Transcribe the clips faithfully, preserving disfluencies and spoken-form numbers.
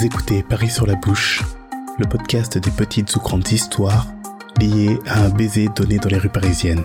Vous écoutez Paris sur la bouche, le podcast des petites ou grandes histoires liées à un baiser donné dans les rues parisiennes.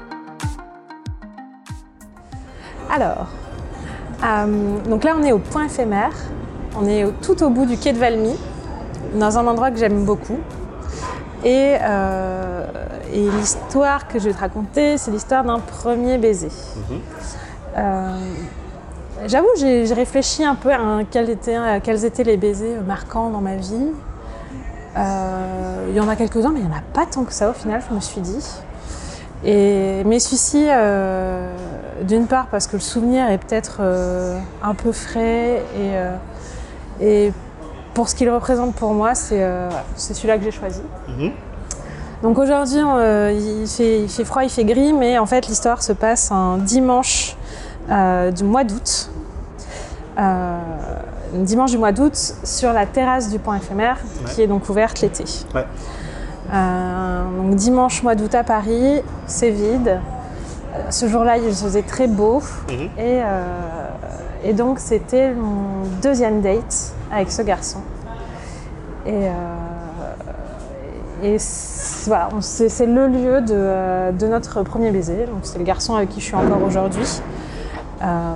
Alors, euh, donc là on est au Point Éphémère, on est au, tout au bout du quai de Valmy, dans un endroit que j'aime beaucoup. Et, euh, et l'histoire que je vais te raconter, c'est l'histoire d'un premier baiser. Mmh. Euh, j'avoue, j'ai, j'ai réfléchi un peu à, un, quel était, à quels étaient les baisers marquants dans ma vie. Euh, il y en a quelques-uns, mais il n'y en a pas tant que ça au final, je me suis dit. Et, mais celui-ci, euh, d'une part parce que le souvenir est peut-être euh, un peu frais et, euh, et pour ce qu'il représente pour moi, c'est, euh, c'est celui-là que j'ai choisi. Mmh. Donc aujourd'hui, euh, il, fait, il fait froid, il fait gris, mais en fait l'histoire se passe un dimanche euh, du mois d'août. Euh, dimanche du mois d'août sur la terrasse du Point Éphémère, ouais. Qui est donc ouverte l'été. Ouais. Euh, donc dimanche mois d'août à Paris, c'est vide. Ce jour-là, il faisait très beau. Mmh. Et, euh, et donc c'était mon deuxième date avec ce garçon. Et, euh, et c'est, voilà, c'est, c'est le lieu de, de notre premier baiser. Donc c'est le garçon avec qui je suis encore aujourd'hui. Euh,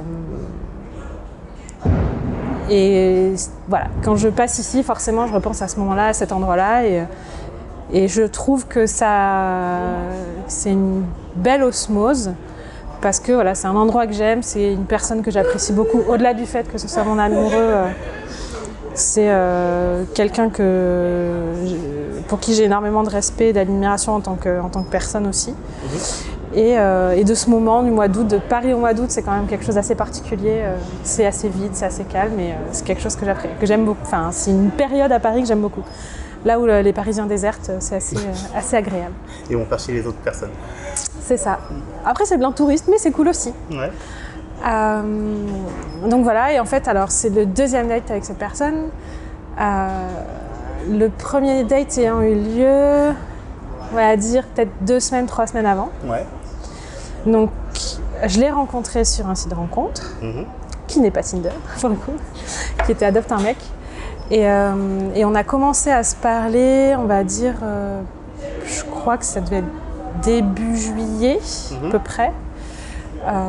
et voilà, quand je passe ici, forcément, je repense à ce moment-là, à cet endroit-là. Et, et je trouve que ça, c'est une belle osmose. Parce que voilà, c'est un endroit que j'aime, c'est une personne que j'apprécie beaucoup. Au-delà du fait que ce soit mon amoureux, euh, c'est euh, quelqu'un que, pour qui j'ai énormément de respect et d'admiration en tant que, en tant que personne aussi. Mmh. Et, euh, et de ce moment du mois d'août, de Paris au mois d'août, c'est quand même quelque chose d'assez particulier. Euh, c'est assez vide, c'est assez calme et euh, c'est quelque chose que, que j'aime beaucoup. Enfin, c'est une période à Paris que j'aime beaucoup. Là où le, les Parisiens désertent, c'est assez, euh, assez agréable. Et on part chez les autres personnes. C'est ça. Après, c'est plein de touristes, mais c'est cool aussi. Ouais. Euh, donc voilà, et en fait, alors c'est le deuxième date avec cette personne. Euh, le premier date ayant eu lieu, on va dire peut-être deux semaines, trois semaines avant. Ouais. Donc, je l'ai rencontré sur un site de rencontre, mmh. qui n'est pas Tinder, pour le coup, qui était Adopte un mec. Et, euh, et on a commencé à se parler, on va dire, euh, je crois que ça devait être début juillet, mmh. à peu près. Euh,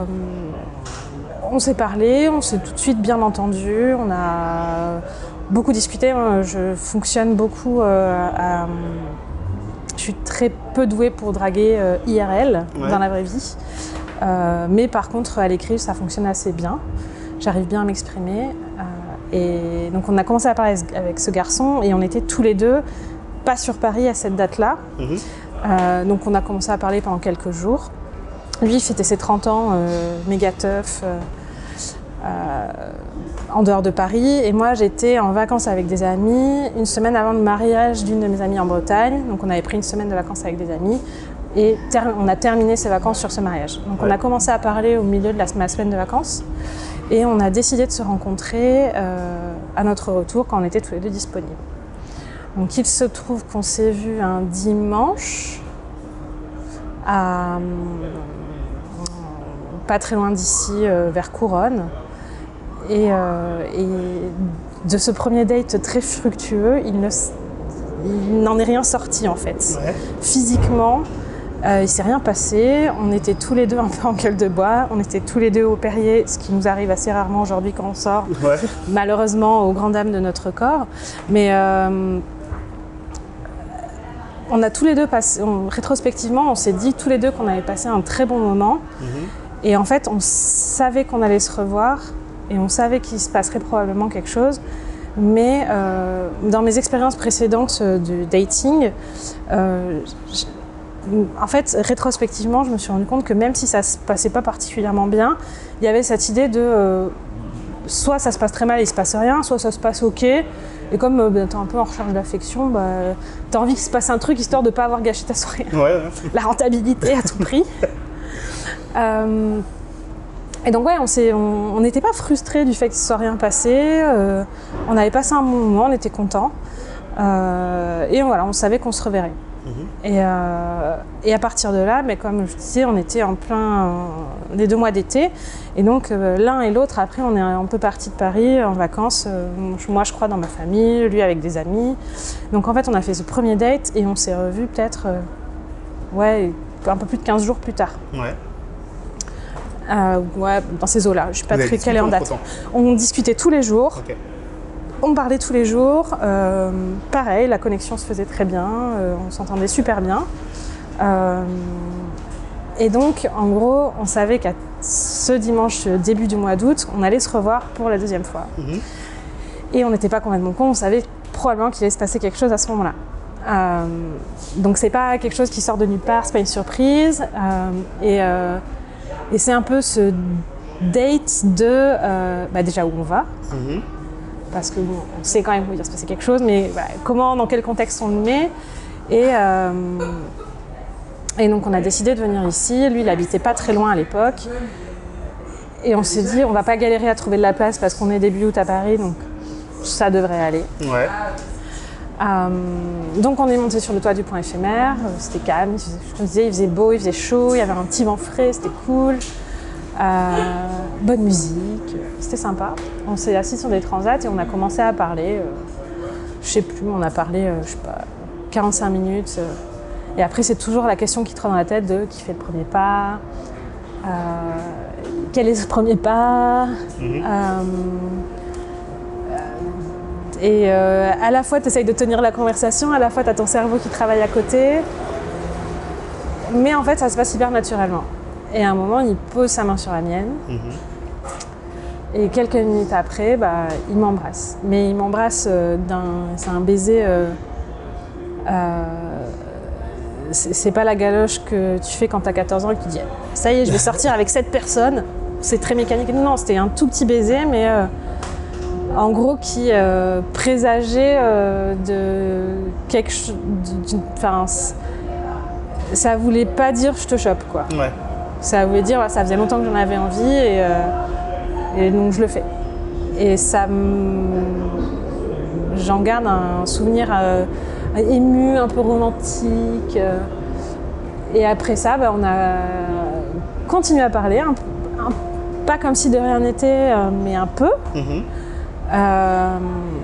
on s'est parlé, on s'est tout de suite bien entendu, on a beaucoup discuté. Je fonctionne beaucoup euh, à... Je suis très peu douée pour draguer euh, I R L, ouais. dans la vraie vie. Euh, mais par contre, à l'écrit, ça fonctionne assez bien. J'arrive bien à m'exprimer. Euh, et donc, on a commencé à parler avec ce garçon et on était tous les deux pas sur Paris à cette date-là. Mmh. Euh, donc, on a commencé à parler pendant quelques jours. Lui, il fêtait ses trente ans, euh, méga teuf, euh, euh, en dehors de Paris. Et moi, j'étais en vacances avec des amis, une semaine avant le mariage d'une de mes amies en Bretagne. Donc, on avait pris une semaine de vacances avec des amis. Et ter- on a terminé ces vacances sur ce mariage. Donc, ouais. on a commencé à parler au milieu de la, ma semaine de vacances. Et on a décidé de se rencontrer euh, à notre retour quand on était tous les deux disponibles. Donc, il se trouve qu'on s'est vu un dimanche à... pas très loin d'ici, euh, vers Couronne. Et, euh, et de ce premier date très fructueux, il, ne, il n'en est rien sorti en fait. Ouais. Physiquement, euh, il ne s'est rien passé. On était tous les deux un peu en gueule de bois. On était tous les deux au Perrier, ce qui nous arrive assez rarement aujourd'hui quand on sort. Ouais. Malheureusement, aux grandes dames de notre corps. Mais euh, on a tous les deux passé, on, rétrospectivement, on s'est dit tous les deux qu'on avait passé un très bon moment. Mmh. Et en fait, on savait qu'on allait se revoir et on savait qu'il se passerait probablement quelque chose. Mais euh, dans mes expériences précédentes de dating, euh, j'... en fait, rétrospectivement, je me suis rendu compte que même si ça se passait pas particulièrement bien, il y avait cette idée de euh, soit ça se passe très mal et il se passe rien, soit ça se passe ok. Et comme euh, bah, t'es un peu en recherche d'affection, bah, t'as envie qu'il se passe un truc histoire de pas avoir gâché ta soirée. Ouais, ouais. La rentabilité à tout prix. Euh, et donc ouais, on n'était pas frustrés du fait que ça soit rien passé. Euh, on avait passé un bon moment, on était contents. Euh, et voilà, on savait qu'on se reverrait. Mmh. Et, euh, et à partir de là, mais comme je disais, on était en plein euh, les deux mois d'été. Et donc, euh, l'un et l'autre, après, on est un peu partis de Paris en vacances. Euh, moi, je crois, dans ma famille, lui avec des amis. Donc, en fait, on a fait ce premier date et on s'est revus peut-être, euh, ouais, un peu plus de quinze jours plus tard. Ouais. Euh, ouais, dans ces eaux-là. Je ne suis pas très calée en date. On discutait tous les jours. Okay. On parlait tous les jours. Euh, pareil, la connexion se faisait très bien. Euh, on s'entendait super bien. Euh, et donc, en gros, on savait qu'à ce dimanche, début du mois d'août, on allait se revoir pour la deuxième fois. Mmh. Et on n'était pas complètement cons. On savait probablement qu'il allait se passer quelque chose à ce moment-là. Euh, donc, c'est pas quelque chose qui sort de nulle part. C'est pas une surprise. Euh, et, euh, et c'est un peu ce date de euh, bah, déjà où on va. Mmh. Parce que bon, on sait quand même qu'il va se passer quelque chose, mais bah, comment, dans quel contexte on le met. Et, euh, et donc on a décidé de venir ici. Lui, il habitait pas très loin à l'époque. Et on s'est dit, on va pas galérer à trouver de la place parce qu'on est début août à Paris, donc ça devrait aller. Ouais. Euh, donc on est monté sur le toit du Point Éphémère. C'était calme, il faisait, je te disais, il faisait beau, il faisait chaud, il y avait un petit vent frais, c'était cool. Euh, bonne musique, c'était sympa. On s'est assis sur des transats et on a commencé à parler. Euh, je sais plus, on a parlé, euh, je sais pas, quarante-cinq minutes. Euh, et après, c'est toujours la question qui te rend dans la tête de qui fait le premier pas, euh, quel est ce premier pas. Mmh. Euh, et euh, à la fois, tu essayes de tenir la conversation, à la fois, tu as ton cerveau qui travaille à côté. Mais en fait, ça se passe hyper naturellement. Et à un moment, il pose sa main sur la mienne. Mmh. Et quelques minutes après, bah, il m'embrasse. Mais il m'embrasse euh, d'un... C'est un baiser... Euh, euh, c'est, c'est pas la galoche que tu fais quand t'as quatorze ans et que tu dis « ça y est, je vais sortir avec cette personne ». C'est très mécanique. Non, c'était un tout petit baiser, mais euh, en gros qui euh, présageait euh, de quelque chose... Enfin, ça voulait pas dire « je te chope », quoi. Ouais. Ça voulait dire, ça faisait longtemps que j'en avais envie et, euh, et donc je le fais. Et ça me... J'en garde un souvenir euh, ému, un peu romantique. Euh, et après ça, bah, on a continué à parler, un, un, pas comme si de rien n'était, euh, mais un peu. Mmh. Euh,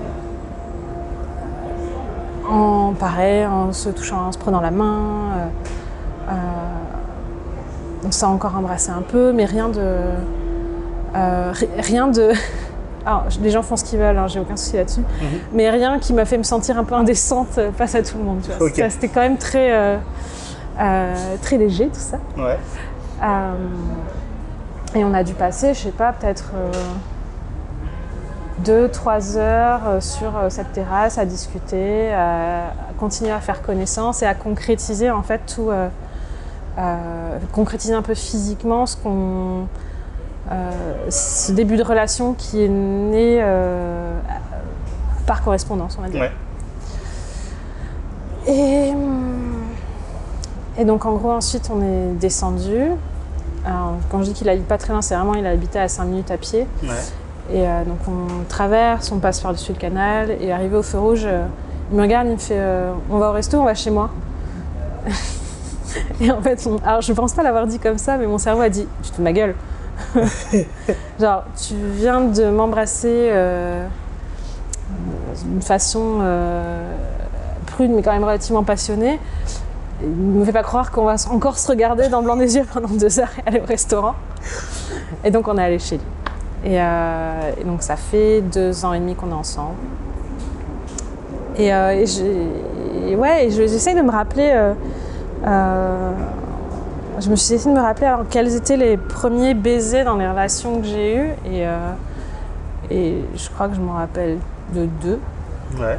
en pareil, en se touchant, en se prenant la main. Euh, euh, On s'est encore embrassé un peu, mais rien de... Euh, rien de... Alors, les gens font ce qu'ils veulent, hein, j'ai aucun souci là-dessus. Mm-hmm. Mais rien qui m'a fait me sentir un peu indécente face à tout le monde. Tu vois. Okay. C'était quand même très, euh, euh, très léger, tout ça. Ouais. Euh, et on a dû passer, je sais pas, peut-être euh, deux, trois heures euh, sur euh, cette terrasse à discuter, à, à continuer à faire connaissance et à concrétiser en fait tout... Euh, Euh, concrétiser un peu physiquement ce qu'on, euh, ce début de relation qui est né euh, par correspondance, on va dire. Ouais. Et, et donc en gros ensuite on est descendu. Alors, quand je dis qu'il habite pas très loin, c'est vraiment il habitait à cinq minutes à pied. Ouais. Et euh, donc on traverse, on passe par-dessus le canal et arrivé au feu rouge, euh, il me regarde, il me fait euh, on va au resto, on va chez moi. Et en fait, on... alors je pense pas l'avoir dit comme ça, mais mon cerveau a dit tu te fous de ma gueule. Genre, tu viens de m'embrasser euh, d'une façon euh, prude, mais quand même relativement passionnée. Il ne me fait pas croire qu'on va encore se regarder dans le blanc des yeux pendant deux heures et aller au restaurant. Et donc, on est allé chez lui. Et, euh, et donc, ça fait deux ans et demi qu'on est ensemble. Et, euh, et, et ouais, et j'essaye de me rappeler. Euh, Euh, je me suis essayé de me rappeler alors, quels étaient les premiers baisers dans les relations que j'ai eues et, euh, et je crois que je m'en rappelle de deux. Ouais.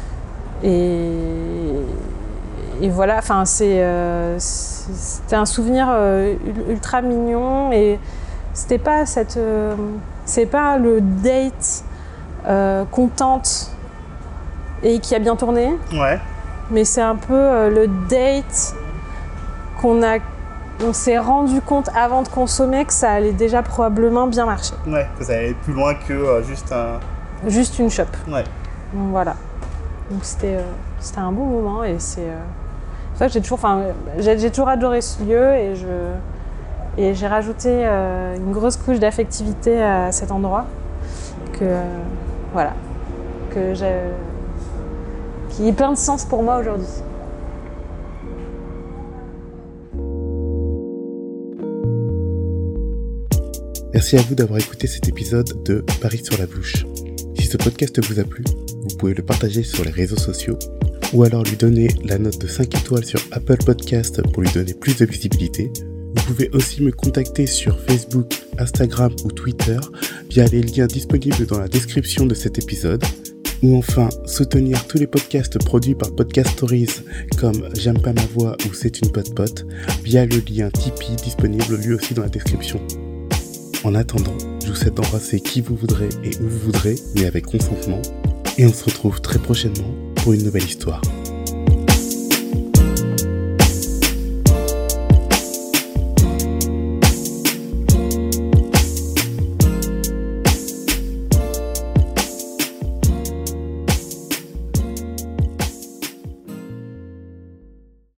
Et, et voilà, enfin c'est, euh, c'était un souvenir euh, ultra mignon et c'était pas cette, euh, c'est pas le date euh, contente et qui a bien tourné. Ouais. Mais c'est un peu euh, le date qu'on a, on s'est rendu compte avant de consommer que ça allait déjà probablement bien marcher. Ouais, que ça allait plus loin que euh, juste un... Juste une chope. Ouais. Donc voilà. Donc c'était, euh, c'était un bon moment et c'est... Euh... fait, j'ai toujours, enfin, j'ai, j'ai toujours adoré ce lieu et, je, et j'ai rajouté euh, une grosse couche d'affectivité à cet endroit que, euh, voilà, que j'ai, qui est plein de sens pour moi aujourd'hui. Merci à vous d'avoir écouté cet épisode de Paris sur la bouche. Si ce podcast vous a plu, vous pouvez le partager sur les réseaux sociaux ou alors lui donner la note de cinq étoiles sur Apple Podcast pour lui donner plus de visibilité. Vous pouvez aussi me contacter sur Facebook, Instagram ou Twitter via les liens disponibles dans la description de cet épisode. Ou enfin, soutenir tous les podcasts produits par Podcast Stories comme J'aime pas ma voix ou C'est une pote pote via le lien Tipeee disponible lui aussi dans la description. En attendant, je vous souhaite d'embrasser qui vous voudrez et où vous voudrez, mais avec consentement. Et on se retrouve très prochainement pour une nouvelle histoire.